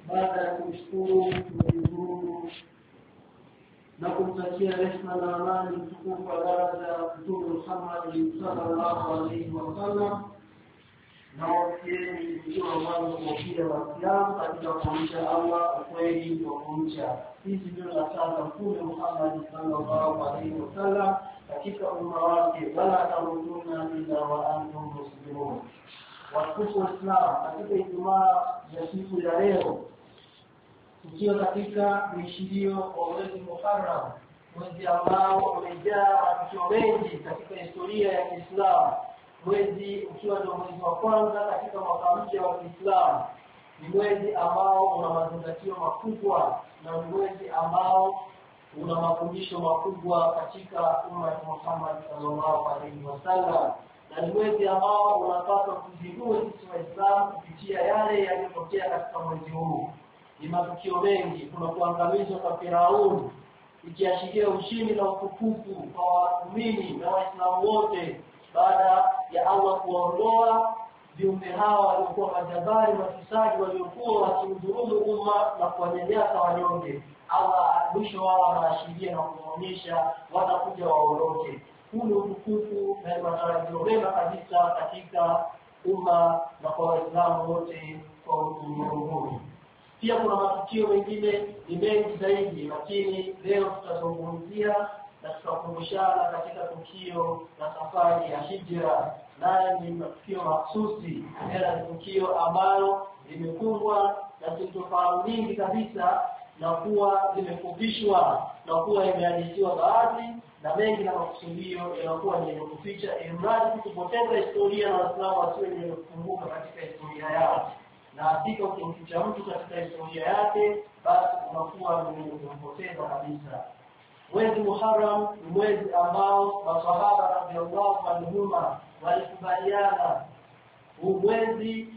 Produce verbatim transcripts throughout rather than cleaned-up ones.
baada ya kumshukuru Mwenyezi Mungu na kumtakia rehema na amani mtukufu wa daraja Mtume Muhammad sallallahu alaihi wasallam, na wafieni ikiwa mwanzo kwa kila Waislamu katika kumcha Allah ukweli wa kumcha. Sisi ndio tunataka Mtume Muhammad sallallahu alaihi wasallam katika umma wake, wala tamutuna illa wa antum muslimun. Watukufu wa Islam, katika Ijumaa ya siku ya leo tukiwa katika mishilio wa mwezi Muharram, mwezi ambao umejaa matukio mengi katika historia ya Kiislamu, mwezi ukiwa ndio mwezi wa kwanza katika mwaka mpya wa Kiislamu, ni mwezi ambao una mazingatio makubwa na ni mwezi ambao una mafundisho makubwa katika umma wa Muhammad sallallahu alaihi wasallam, na ni mwezi ambao unapaswa kuzindua sisi Waislamu kupitia yale yaliyotokea katika mwezi huu. Ni matukio mengi, kuna kuangamizwa kwa Firauni, ikiashiria ushindi na utukufu kwa waumini na Waislamu wote baada ya Allah kuondoa viumbe hawa waliokuwa majabari mafisadi waliokuwa wakimdhulumu umma na kuwanyanyasa wanyonge. Allah mwisho wao anaashiria na kuonyesha watakuja waondoke. Huu ni utukufu na matarajio mema kabisa katika umma na kwa Waislamu wote kwa ulimwengu. Pia kuna matukio mengine ni mengi zaidi, lakini leo tutazungumzia na tutakumbushana katika tukio la safari ya hijra, nayo ni matukio mahsusi, na tukio ambalo limekumbwa na sintofahamu nyingi kabisa, na kuwa limefupishwa na kuwa imeandikwa baadhi na mengi na makusudio yanakuwa ni kuficha imradi kupoteza historia na Waislamu wasiwe ni kukumbuka katika historia yao. Na hakika ukimficha mtu katika historia yake, basi unakuwa ni kumpoteza kabisa. Mwezi Muharram ni mwezi ambao maswahaba radhiallahu anhum walikubaliana huu mwezi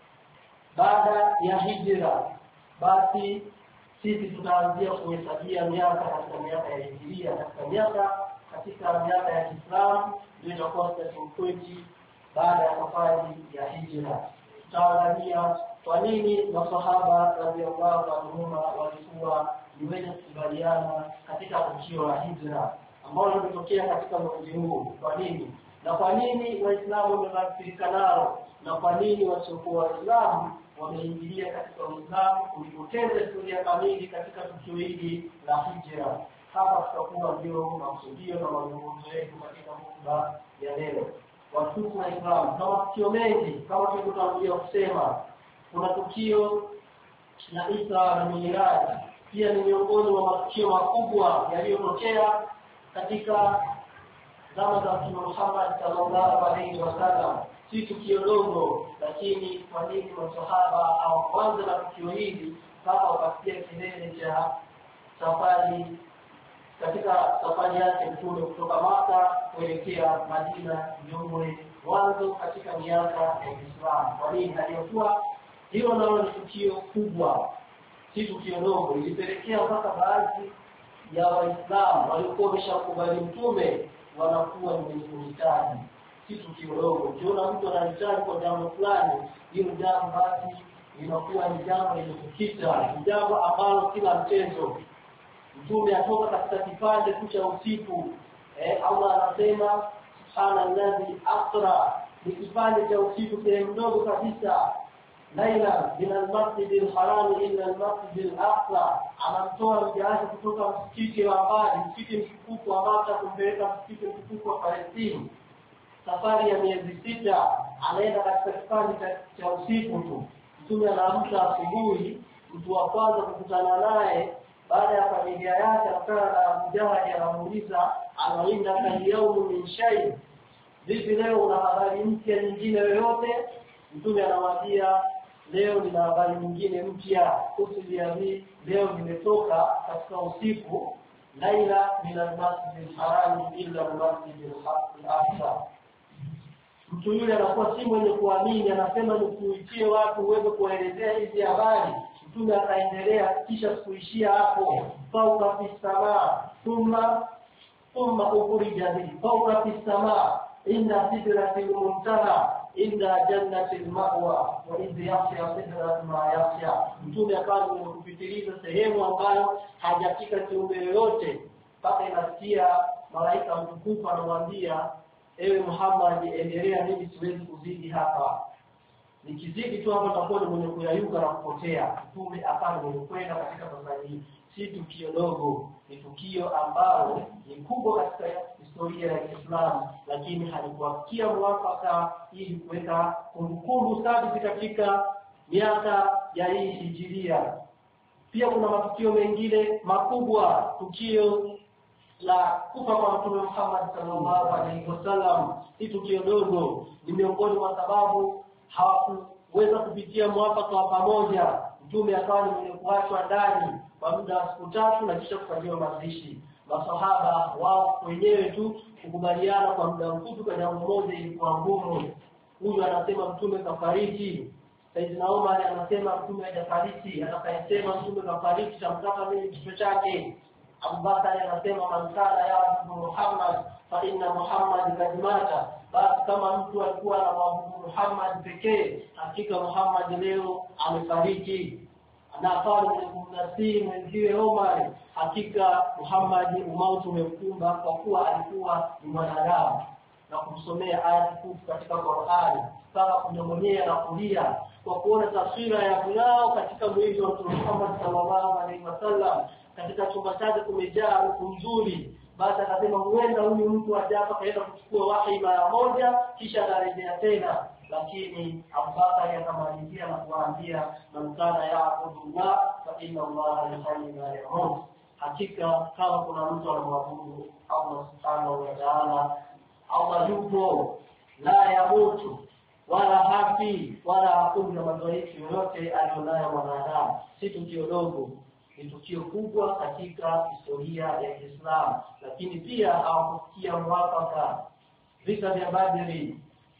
baada ya hijra, basi sisi tutaanzia kuhesabia miaka katika miaka ya hijiria, katika miaka katika miaka ya Kiislamu ndio itakuwa starting point baada ya safari ya hijra. Tutaangalia kwa nini maswahaba radhiallahu anhum walikuwa ni wenye kukubaliana katika tukio la hijra ambalo limetokea katika mwezi huu. Kwa nini? Na kwa nini Waislamu wamefirika nalo? Na kwa nini wasiokuwa Waislamu wameingilia katika Uislamu kulipoteza historia kamili katika tukio hili la hijra? Hapa tutakuwa ndio makusudio na mazungumzo yetu katika hotuba ya leo. Watukufu wa Islam, kama tukio mengi kama tulivyotangulia kusema, kuna tukio la Isra na Miraj, pia ni miongoni mwa matukio makubwa yaliyotokea katika zama za Mtume Muhammad sallallahu alaihi wasallam. Si tukio dogo, lakini kwa nini maswahaba au kwanza na tukio hili mpaka wakafikia kilele cha safari katika safari yake Mtume kutoka Maka kuelekea Madina, ndio mwanzo katika miaka ya Uislamu. Kwa nini? Alikuwa hilo nalo ni tukio kubwa, si tukio dogo. Ilipelekea mpaka baadhi ya Waislamu waliokuwa wameshakubali Mtume wanakuwa ni wenye kuhitaji. Si tukio dogo. Ukiona mtu anahitaji kwa jambo fulani, hilo jambo basi linakuwa ni jambo lenye kukita, ni jambo ambalo kila mchezo. Mtume atoka katika kipande cha usiku, eh, Allah anasema subhanallazi asra, ni kipande cha usiku sehemu ndogo kabisa, laila min al-masjidil haram ila al-masjidil aqsa, anamtoa mjaaji kutoka msikiti wa mbali, msikiti mtukufu wa Maka kumpeleka msikiti mtukufu wa Palestina. Safari ya miezi sita, anaenda katika kipande cha, cha usiku tu. Mtume anaamka asubuhi, mtu wa kwanza kukutana naye baada ya familia yake akutana na Abu Jahal, anamuuliza anainda kayaumu min shay, vipi leo una habari mpya nyingine yoyote? Mtume anamwambia leo nina habari nyingine mpya, usiliamini, leo nimetoka katika usiku, laila min al-masjidil haram ila al-masjidil aqsa. Mtu yule anakuwa si mwenye kuamini, anasema nikuitie watu uweze kuelezea hizi habari. Mtume akaendelea kisha kuishia hapo, fauka fi samaa thumma thumma ukhrija bihi fauka fi samaa inna sidratil muntaha inda jannati al-ma'wa wa idh yakhsha sidrat ma yakhsha. Mtume akawa kupitiliza sehemu ambayo hajafika kiumbe yoyote, mpaka inasikia malaika mtukufu anamwambia, ewe Muhammad, endelea, mimi siwezi kuzidi hapa. Nikizidi tu hapa tutakuwa ni mwenye kuyayuka na kupotea. Mtume akawa mwenye kwenda katika safari hii. Si tukio dogo, ni tukio ambalo ni kubwa katika historia ya Kiislamu, lakini halikufikia mwafaka ili kuweka kumbukumbu thabiti katika miaka ya hii hijiria. Pia kuna matukio mengine makubwa. Tukio la kufa kwa Mtume Muhammad sallallahu alaihi wasallam si tukio dogo, ni miongoni mwa sababu hawakuweza kupitia mwafaka wa pamoja. Mtume akawa ni mwenye kuachwa ndani kwa muda wa siku tatu na kisha kufanyiwa mazishi. Masahaba wao wenyewe tu kukubaliana kwa muda mfupi kwa jambo moja ilikuwa ngumu. Huyu anasema Mtume kafariki, Saidina Umar anasema Mtume hajafariki, atakayesema Mtume kafariki tamkata mimi kichwa chake. Abu Bakar anasema man kana ya Muhammad fa inna Muhammad kad mata. Basi kama mtu alikuwa anamwabudu Muhammad pekee, hakika Muhammad leo amefariki. Anafanya kumnasii mwenziwe Umar, hakika Muhammad umauti umemkumba kwa kuwa alikuwa ni mwanadamu, na kumsomea aya tukufu katika Qur'ani, kama kunyongonyea na kulia kwa kuona taswira ya kulao katika mwili wa Mtume Muhammad sallallahu alaihi wasallam. Katika chumba chake kumejaa harufu nzuri. Basi akasema huenda huyu mtu ajapo kaenda kuchukua wahi mara moja kisha atarejea tena. Lakini Abu Bakar akamalizia na kuambia, man kana ya'budullah fa inna Allaha yuhyi wa yamut. Hakika kama kuna mtu anamwabudu Allah subhanahu wa ta'ala, Allah yupo, la yamutu wala hafi wala hakuna madhaifu yoyote alionayo mwanadamu. Si tukio dogo, ni tukio kubwa katika historia ya Kiislamu. Lakini pia hawakufikia mwafaka. Vita vya Badri,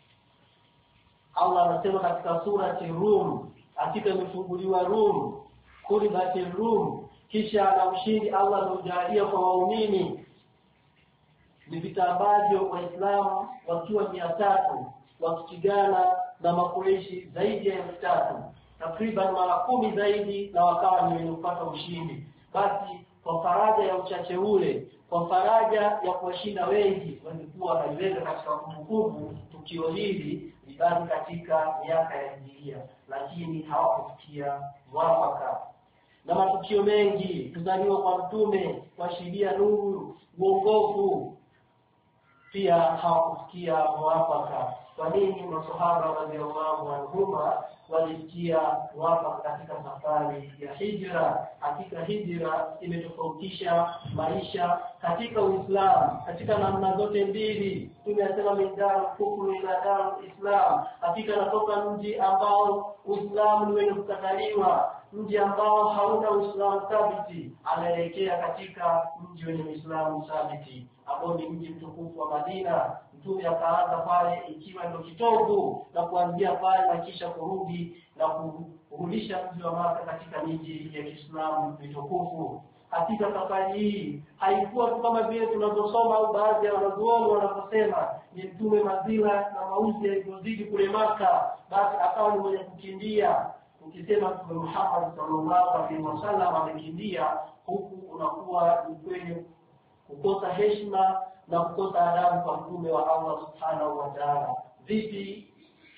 Allah anasema katika surati Rum, hakika imefunguliwa Rum, kulibati Rum, kisha na ushindi Allah anaojalia kwa waumini. Ni vita ambavyo Waislamu wakiwa mia tatu wakipigana na Makureishi zaidi ya elfu tatu, takriban mara kumi zaidi, na wakawa ni wenye kupata ushindi. Basi kwa faraja ya uchache ule, kwa faraja ya kuwashinda wengi, walikuwa waliweza katika kumbukumbu tukio hili libaki katika miaka ya hijiria, lakini hawakufikia mwafaka. Na matukio mengi, kuzaliwa kwa Mtume, kuashiria nuru, uongofu, pia hawakufikia mwafaka. Kwa nini masahaba radhiallahu anhum walifikia mwafaka katika safari ya hijra? Hakika hijra imetofautisha maisha katika Uislamu katika namna zote mbili. Tumesema midar kufru ila dar Islam. Hakika natoka mji ambao Uislamu ni wenye kukataliwa, mji ambao hauna Uislamu thabiti, anaelekea katika mji wenye Uislamu thabiti, ambao ni mji mtukufu wa Madina. Mtume akaanza pale ikiwa ndio kitovu, na kuanzia pale na kisha kurudi na kurudisha mji wa Maka katika miji ya Kiislamu mitukufu. Hakika safari hii haikuwa tu kama vile tunazosoma au baadhi ya wanazuoni wanaposema ni Mtume madhila na mauzi yalipozidi kule Maka, basi akawa ni mwenye kukimbia. Ukisema Mtume Muhammad sallallahu alaihi wasallam amekimbia, huku unakuwa ni kweli kukosa heshima na kukosa adabu kwa mtume wa Allah subhanahu wa ta'ala. Vipi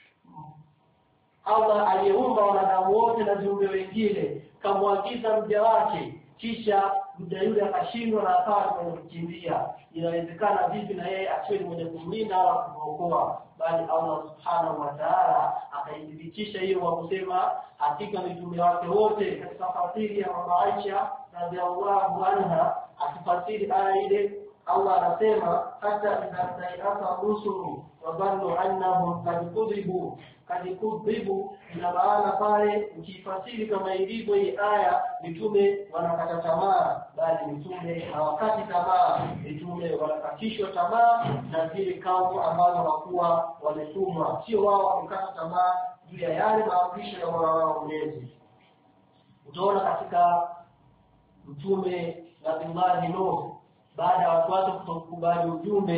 Allah aliyeumba wanadamu wote na viumbe wengine kamwagiza mja wake, kisha mja yule akashindwa na akawa mwenye kukimbia? Inawezekana vipi na yeye asiwe mwenye kumlinda wala kuokoa? Bali Allah subhanahu wa ta'ala akaidhibitisha hiyo kwa kusema, hakika mitume wake wote, katika tafsiri ya Mama Aisha radhiallahu anha akifasiri aya ile, Allah anasema hata idha ta'ata rusulu wa dhallu annahum qad kudhibu. Qad kudhibu ina maana pale ukifasiri kama ilivyo hii aya, mitume wanakata tamaa, bali mitume hawakati tamaa. Mitume wanakatishwa tamaa na zile kaumu ambazo wakuwa wametumwa, sio wao wakata tamaa juu ya yale maamrisho ya Mola wao Mwenyezi. Utaona katika mtume Nabii Nuh, baada ya watu wake kutokubali ujumbe,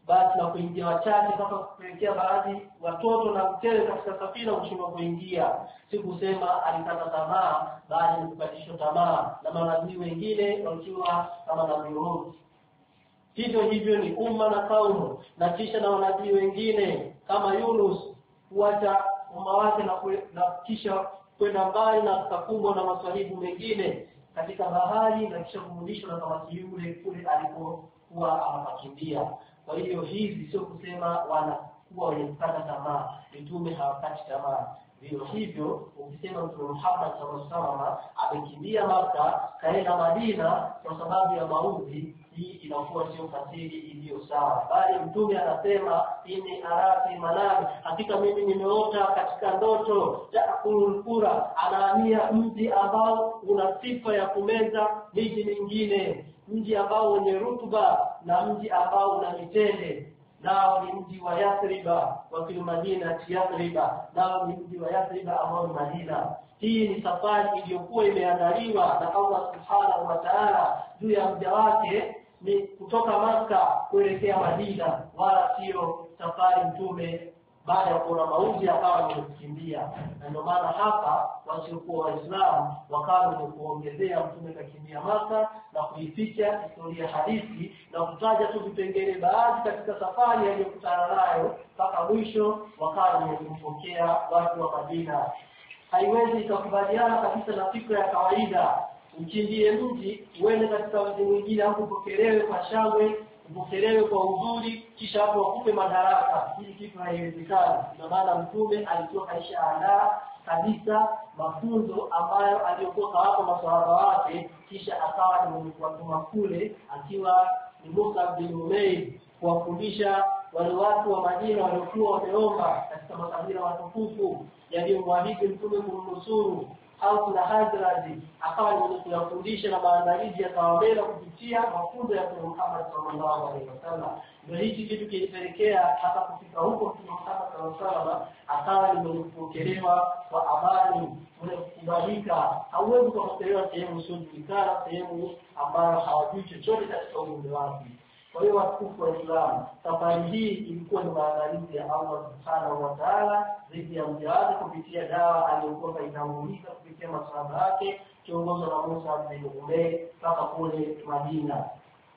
basi na kuingia wachache mpaka kupelekea baadhi watoto na mkewe katika safina kushindwa kuingia. Si kusema alikata tamaa, bali ni kukatishwa tamaa na manabii wengine wakiwa kama nabii Hud. Hivyo hivyo ni umma na kaumu, na kisha na manabii wengine kama Yunus kuacha umma wake na, na kisha kwenda mbali na kukumbwa na maswahibu mengine katika bahari na kisha kurudishwa na samaki yule kule alipokuwa anapakimbia. Kwa hiyo hizi sio kusema wanakuwa wenye kukata tamaa, mitume hawakati tamaa. Vile hivyo ukisema Mtume Muhammad sallallahu alaihi wasallam amekimbia Maka kaenda Madina kwa sababu ya maudhi, hii inakuwa sio fasiri iliyo sawa. Bali mtume anasema inni arati manami, hakika mimi nimeota katika ndoto ya kulkura, anahamia mji ambao una sifa ya kumeza miji mingine, mji ambao wenye rutuba na mji ambao una mitende, nao ni mji wa Yathriba wa Madina Yathriba, nao ni mji wa Yathriba ambao ni Madina. Hii ni safari iliyokuwa imeandaliwa na Allah Subhanahu wa Ta'ala juu ya mja wake, ni kutoka Maka kuelekea Madina, wala sio safari mtume baada ya kuona mauzi akawa amekimbia. Na ndio maana hapa wasiokuwa Waislamu wakawa ni kuongezea mtume kakimbia Maka na kuificha historia hadithi na kutaja tu vipengele baadhi katika safari aliyokutana nayo mpaka mwisho wakawa ni kumpokea watu wa Madina. Haiwezi ikakubaliana kabisa na fikra ya kawaida ukimbie mji uende katika mji mwingine au kupokelewe kwa shangwe, upokelewe kwa uzuri, kisha hapo wakupe madaraka. Hili kitu haiwezekani. Ndio maana mtume alikuwa kaisha andaa kabisa mafunzo ambayo aliyokuwa hapa maswahaba wake, kisha akawa ni mwenye kuwatuma kule akiwa ni Musa bin Umair kuwafundisha wale watu wa Madina waliokuwa wameomba katika makabila matukufu yaliyomwahidi mtume kumnusuru au na Hazrati, akawa ni mwenye kuyafundisha na maandalizi ya tawabela kupitia mafunzo ya Mtume Muhammad sallallahu alaihi wasallam. Ndio hiki kitu kilipelekea hata kufika huko Mtume Muhammad sallallahu alaihi wasallam akawa ni mwenye kupokelewa kwa amani, mwenye kukubalika. Hauwezi kupokelewa sehemu usiojulikana, sehemu ambayo hawajui chochote katika ujumbe wake. Kwa hiyo watukufu wa Islam, safari hii ilikuwa ni maandalizi ya Allah Subhanahu wa Ta'ala dhidi ya mja wake kupitia dawa aliyokuwa kaitanguliza kupitia masahaba yake kiongozwa na Musa bin Umair mpaka kule Madina.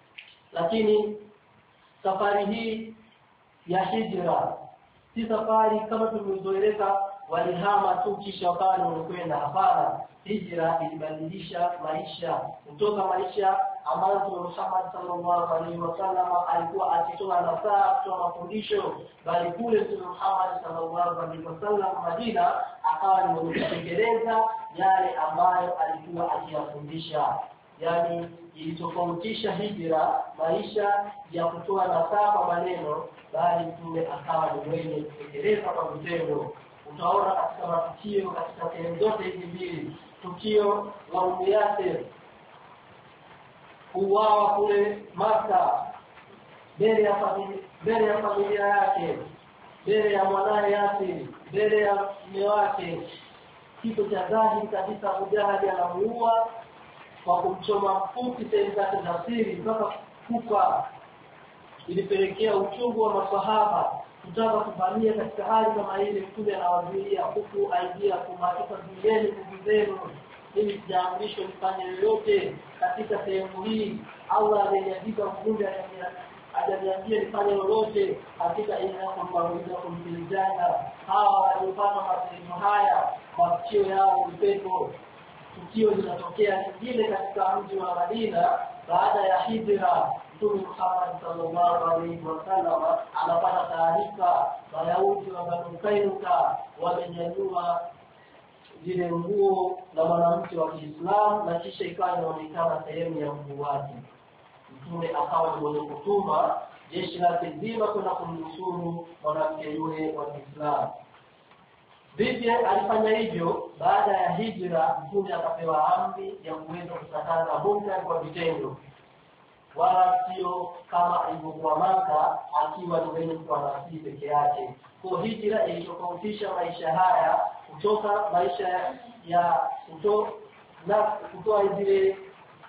Lakini safari hii ya hijra si safari kama tulivyoeleza walihama tu kisha wakawa wanakwenda. Hapana, hijra ilibadilisha maisha kutoka maisha ambayo Mtume Muhammad sallallahu alaihi wasallam alikuwa akitoa nasaha, kutoa mafundisho, bali kule Mtume Muhammad sallallahu alaihi wasallam Madina akawa ni mwenye kutekeleza yale ambayo alikuwa akiyafundisha. Yani ilitofautisha hijra maisha ya kutoa nasaha kwa maneno, bali Mtume akawa ni mwenye kutekeleza kwa vitendo. Utaona katika matukio katika sehemu zote hizi mbili, tukio la Ummu Yasir kuuawa kule Maka mbele ya familia mbele ya familia yake, mbele ya mwanae Yasir, mbele ya mume wake, kifo cha dhahiri kabisa. Abu Jahal anamuua kwa kumchoma mkuki sehemu zake za siri mpaka kufa. Ilipelekea uchungu wa maswahaba kutaka kuvamia katika hali kama ile. Mtume anawazuia huku aingia kumaliza duniani nguvu zenu, ili sijaamrishwa nifanye yoyote katika sehemu hii. Allah ameniandika mjumbe ajaniambia nifanye lolote katika ile yako mbaruza kumtilizana. Hawa waliopata matendo haya masikio yao ni pepo. Tukio linatokea lingine katika mji wa Madina baada ya hijra. Mtume Muhammad sallallahu alaihi wasallam anapata taarifa Wayahudi wa Banu Kainuka wamenyanyua zile nguo na mwanamke wa Kiislamu, na kisha ikawa inaonekana sehemu ya mguu wake. Mtume akawa ni mwenye kutuma jeshi lake zima kwenda kumnusuru mwanamke yule wa Kiislamu. Vipi alifanya hivyo? Baada ya hijra Mtume akapewa amri ya kuweza kukataza munkar kwa vitendo, wala sio kama ilivyokuwa Maka akiwa ni mwenye kuwa nafsi peke yake. Kwa hijra ilitofautisha maisha haya kutoka maisha ya kutoa na kutoa zile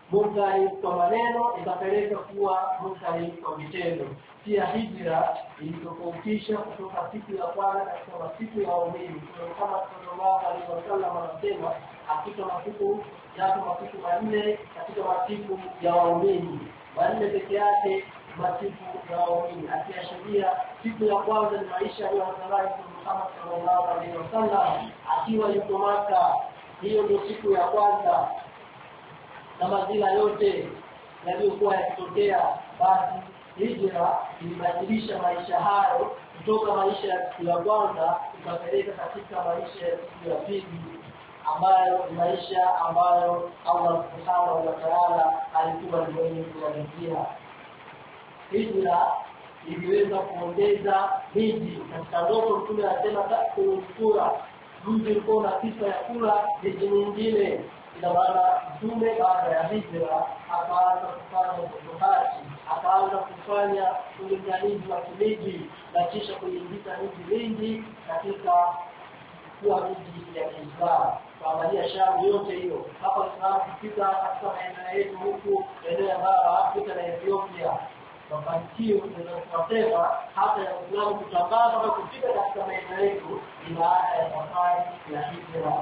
munkari kwa maneno ikapeleka kuwa munkari kwa vitendo. Pia hijra ilitofautisha kutoka siku ya kwanza katika masiku ya waumini. Kama sallallahu alaihi wasallam anasema hakika masiku yako masiku manne katika masiku ya waumini, manne peke yake masiku ya waumini, akiashiria siku ya kwanza ni maisha ya Mtume Muhammad sallallahu alaihi wasallam akiwa yuko Maka. Hiyo ndio siku ya kwanza, na madhila yote yaliyokuwa yakitokea. Basi hijra ilibadilisha maisha hayo kutoka maisha ya siku ya kwanza ikapeleka katika maisha ya siku ya pili, ambayo ni maisha ambayo Allah subhanahu wa ta'ala alikuwa ni mwenye kuyaridhia. Hijra iliweza kuongeza miji. Katika ndoto Mtume anasema kwenye sura, mji ulikuwa na sifa ya kula miji nyingine. Ina maana Mtume baada ya hijra akaanza kufanya ufufuaji, akaanza kufanya ulinganizi wa miji na kisha kuingiza miji mingi katika kuwa miji ya Kiislamu. Kuangalia Sham yote hiyo, hapa Islam kufika katika maeneo yetu huku eneo ya bara Afrika na Ethiopia, mafanikio tunasema hata ya Uislamu kutangaza na kufika katika maeneo yetu ni baada ya safari ya hijra.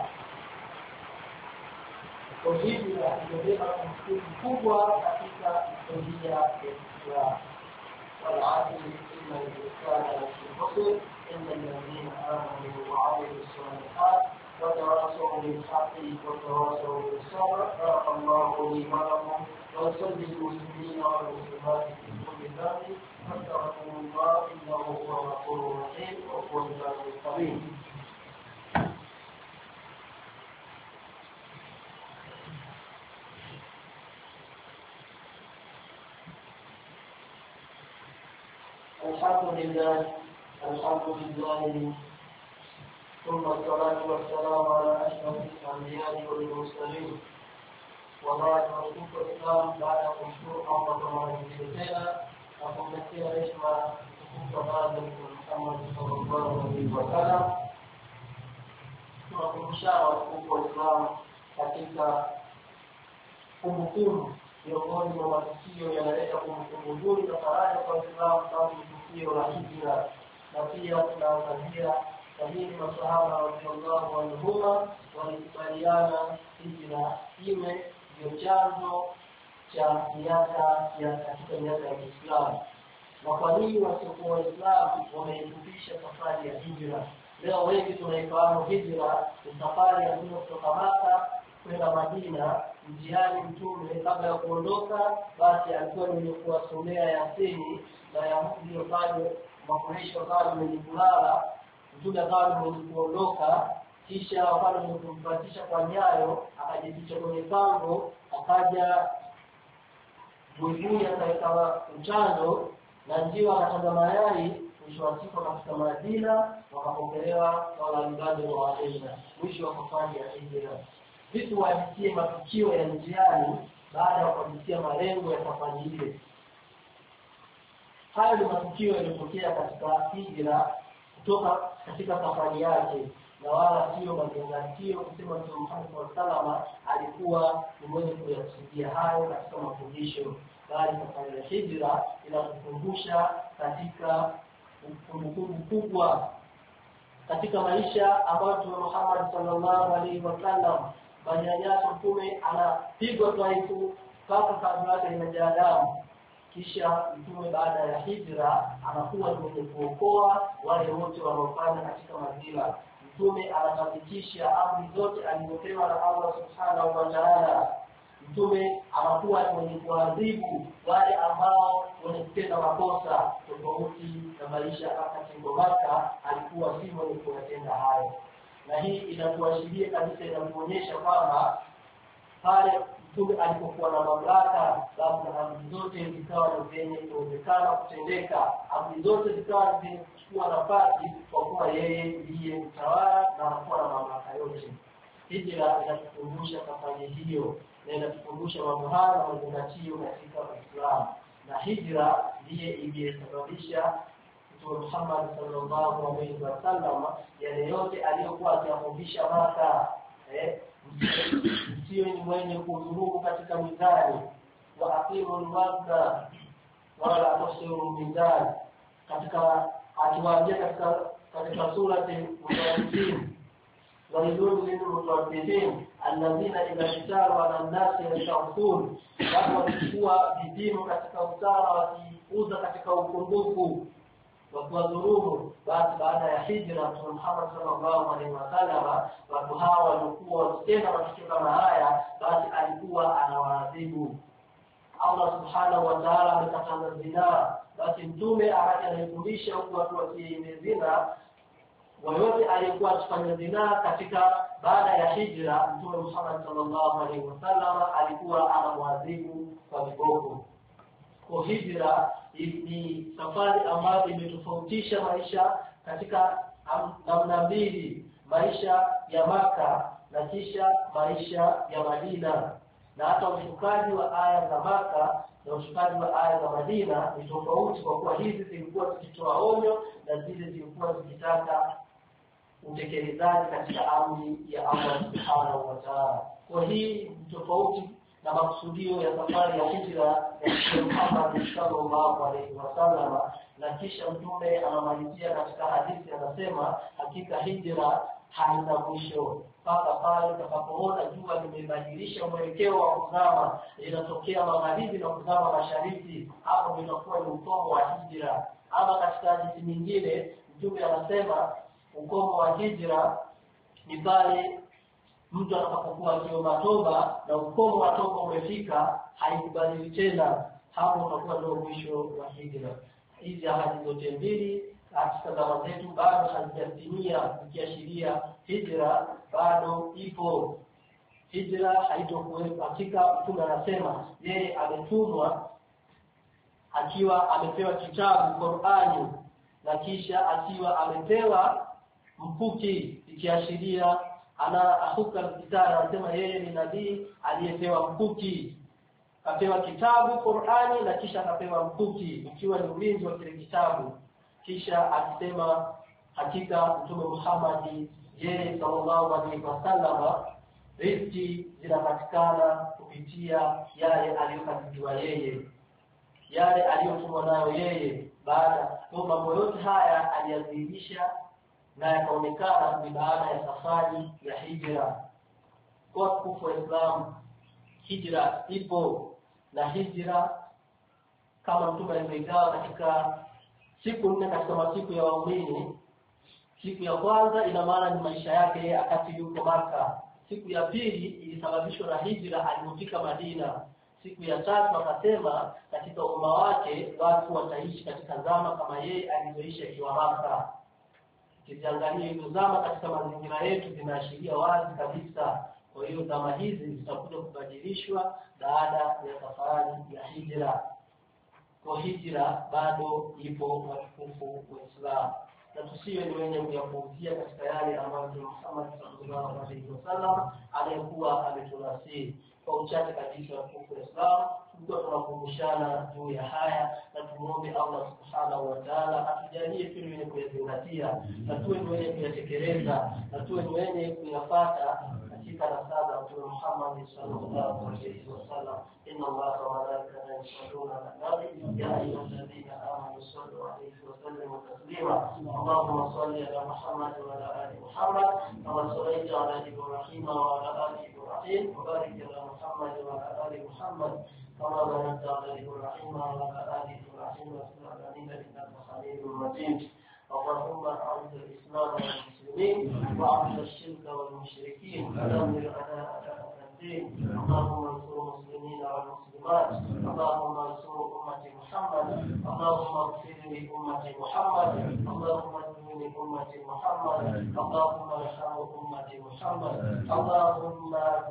Kwa hivyo imebeba msingi mkubwa katika historia ya Islam. والعادل إلا الإنسان الخسر إلا الذين آمنوا وعملوا الصالحات وتواصوا بالحق وتواصوا بالصبر. بارك الله لي ولكم ولكل المسلمين والمسلمات في كل ذنب فاستغفروا الله إنه هو الغفور الرحيم وهو البر الكريم. الحمد لله الحمد لله ثم الصلاة والسلام على أشرف الأنبياء والمرسلين. وبعد رسول الإسلام بعد مشروع الله ومعرفته وقمتين رشمة وقال محمد صلى الله عليه وسلم. Tunakumbushana wakubwa wa Islam katika kumbukumbu miongoni mwa matukio yanaleta kumbukumbu nzuri na faraja kwa Islam kama tukio la hijra, na pia tunaangazia sahihi masahaba radhiallahu anhuma walikubaliana hijra iwe ndio chanzo cha miaka ya katika miaka ya Kiislamu. Na kwa nini wasiokuwa Waislamu wameifupisha safari ya hijra? Leo wengi tunaifahamu hijra ni safari ya mtu kutoka Maka kwenda Madina. Njiani Mtume kabla ya kuondoka basi alikuwa ni kuwasomea Yasini na Yahudi pale makuresho kama mwenye kulala. Mtume akawa mwenye kuondoka, kisha wakawa mwenye kumfuatisha kwa nyayo, akajificha kwenye pango, akaja mwingine akaweka mchando na njiwa akataga mayai. Mwisho wa siku katika Madina wakapokelewa wala mbado wa Madina. Mwisho wa safari ya hijra vitu wajitie matukio ya njiani baada ya kujitia malengo ya safari ile. Hayo ni matukio yaliyotokea katika hijra kutoka katika safari yake, na wala sio mazingatio kusema Mtume Muhammad sallallahu alaihi wasallam alikuwa ni mwenye kuyakusudia hayo katika mafundisho, bali safari ya hijra inakukumbusha katika kumbukumbu kubwa katika maisha ambayo Mtume Muhammad sallallahu alaihi wasallam manyanyaso Mtume anapigwa dhaifu mpaka kabla yake inajaa damu. Kisha Mtume baada ya hijra anakuwa mwenye kuokoa wale wote wanaofanya katika madhila. Mtume anathibitisha amri zote alizopewa na Allah subhanahu wa ta'ala. Mtume anakuwa mwenye kuadhibu wale ambao wanatenda makosa, tofauti na maisha wakati Maka alikuwa si mwenye kuyatenda hayo. Na hii inatuashiria kabisa, inaonyesha kwamba pale Mtume alipokuwa na mamlaka, basi amri zote zikawa zenye kuwezekana kutendeka, amri zote zikawa zenye kuchukua nafasi kwa kuwa yeye ndiye mtawala na anakuwa na mamlaka yote. Hijra inatukumbusha safari hiyo na inatukumbusha mambo haya na mazingatio katika Uislamu. Na hijra ndiye iliyosababisha Mtume Muhammad sallallahu alaihi wasallam yale yote aliyokuwa akiyafundisha Maka, eh sio ni mwenye kuzunguka katika mizani wa aqimul wazna wala tusiru mizani katika akiwaambia katika katika surati Al-Mudaththir wailun lil mutawaffifin alladhina idha kitaru ala an-nasi yastawfun wao walikuwa vipimo katika usawa wakiuza katika upungufu wakiwadhulumu. Basi baada ya hijra Mtume Muhammad sallallahu alaihi wasallam watu hawa walikuwa wakitenda matukio kama haya, basi alikuwa anawaadhibu. Allah subhanahu wa ta'ala amekataza zina, basi mtume anayefundisha huku watu wasiende zina. Wote alikuwa akifanya zina katika baada ya hijra Mtume Muhammad sallallahu alaihi wasallam alikuwa anamwadhibu kwa viboko. Kwa hijra ni safari ambayo imetofautisha maisha katika namna mbili, maisha ya Maka na kisha maisha ya Madina. Na hata ushukaji wa aya za Maka na ushukaji wa aya za Madina ni tofauti, kwa kuwa hizi zilikuwa zikitoa onyo na zile zilikuwa zikitaka utekelezaji katika amri ya Allah subhanahu wa ta'ala. Kwa hii ni tofauti na makusudio ya safari ya hijra ya Muhammad sallallahu alaihi wasallam. Na kisha mtume anamalizia katika hadithi anasema, hakika hijra haina mwisho mpaka pale utakapoona jua limebadilisha mwelekeo wa kuzama, inatokea magharibi na kuzama mashariki, hapo inakuwa ni ukomo wa hijra. Ama katika hadithi nyingine mtume anasema ukomo wa hijra ni pale mtu atakapokuwa akiomba toba na ukomo wa toba umefika, haikubadili tena, hapo utakuwa ndio mwisho wa hijra. Hizi hadithi zote mbili katika zama zetu bado hazijatimia, ikiashiria hijra bado ipo. Hijra haitokuwepo. Hakika mtume anasema yeye ametumwa akiwa amepewa kitabu Qur'ani na kisha akiwa amepewa mkuki, ikiashiria ana ahuka kitabu. Anasema yeye ni nabii aliyepewa mkuki, akapewa kitabu Qur'ani na kisha akapewa mkuki ikiwa ni ulinzi wa kile kitabu. Kisha akisema hakika Mtume Muhammad yeye sallallahu alaihi wasallam riziki zinapatikana kupitia yale aliyokabidhiwa yeye, yale aliyotumwa nayo yeye. Baada kwa mambo yote haya aliyadhihirisha na yakaonekana ni baada ya safari ya hijra. Kwa kufa Islam, hijra ipo, na hijra kama mtume alivyogawa katika siku nne katika masiku ya waumini. Siku ya kwanza ina maana ni maisha yake akati yuko Maka. Siku ya pili ilisababishwa na hijra alipofika Madina. Siku ya tatu akasema katika umma wake watu wataishi katika zama kama yeye alizoishi akiwa Maka. Kiangalia hizo zama katika mazingira yetu zinaashiria wazi kabisa. Kwa hiyo zama hizi zitakuja kubadilishwa baada ya safari ya hijra. Kwa hijra bado ipo watukufu wa Islam, na tusiwe ni wenye kuyapuuzia katika yale ambayo Muhammad sallallahu alaihi wasallam alikuwa ametunasihi. Kwa uchache kabisa watukufu wa Islam tulikuwa tunakumbushana juu ya haya, na tumuombe Allah subhanahu wa ta'ala atujalie tuwe wenye kuyazingatia na tuwe wenye kuyatekeleza na tuwe wenye kuyafuata katika nasaha za Mtume Muhammad sallallahu alaihi wasallam. Inna Allaha wa malaikatahu yusalluna ala nabi ya ayyuhalladhina amanu sallu alaihi wa sallimu taslima. Allahumma salli ala Muhammad wa ala ali Muhammad kama sallaita ala Ibrahim wa ala ali Ibrahim wa barik ala Muhammad wa ala ali Muhammad كما باركت على إبراهيم وعلى آل إبراهيم في العالمين إنك حميد مجيد. اللهم أعز الإسلام والمسلمين وأعز الشرك والمشركين ودمر أعداء الدين. اللهم انصر المسلمين والمسلمات. اللهم انصر أمة محمد. اللهم اغفر لأمة محمد. اللهم اغفر لأمة محمد. اللهم ارحم أمة محمد. اللهم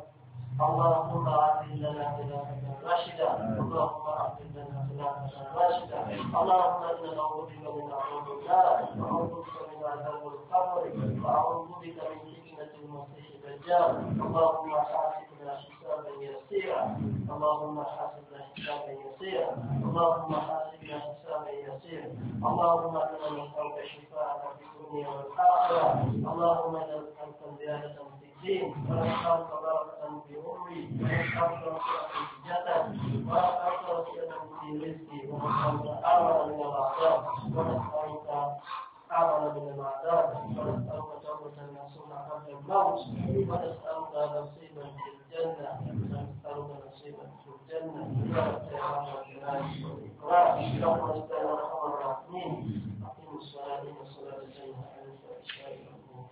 اللهم أعز لنا خلافة راشدة. اللهم أعز لنا خلافة راشدة. اللهم إنا نعوذ بك من عذاب النار ونعوذ بك من عذاب القبر ونعوذ بك من فتنة المسيح الدجال. اللهم حاسبنا حسابا يسيرا. اللهم حاسبنا حسابا يسيرا اللهم حاسبنا حسابا يسيرا اللهم انا نسالك شفاءك في الدنيا والاخره اللهم اجعل انت زياده في الدين ونسالك بركه في امري ونسالك رفعه في الجسد ونسالك رفعه في رزقي ونسالك امرا من الاعداء ونسالك أعظم من المعدات ونسألك توبة نصوحا قبل الموت ونسألك نصيبا في الجنة ونسألك نصيبا في الجنة يا رب يا رب العالمين والإكرام اللهم استعن أرحم الراحمين أقيم الصلاة إن الصلاة تنهى عن الفحشاء والمنكر.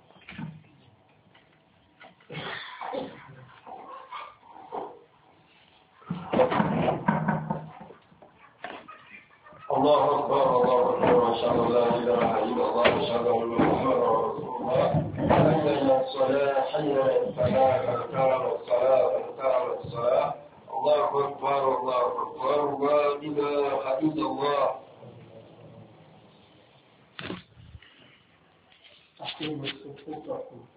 الله أكبر الله أكبر أشهد أن لا إله إلا الله أشهد أن محمدا رسول الله حي على الصلاة حي على الفلاح قد قامت الصلاة قد قامت الصلاة الله أكبر الله أكبر لا إله إلا الله. أقيموا الصفوف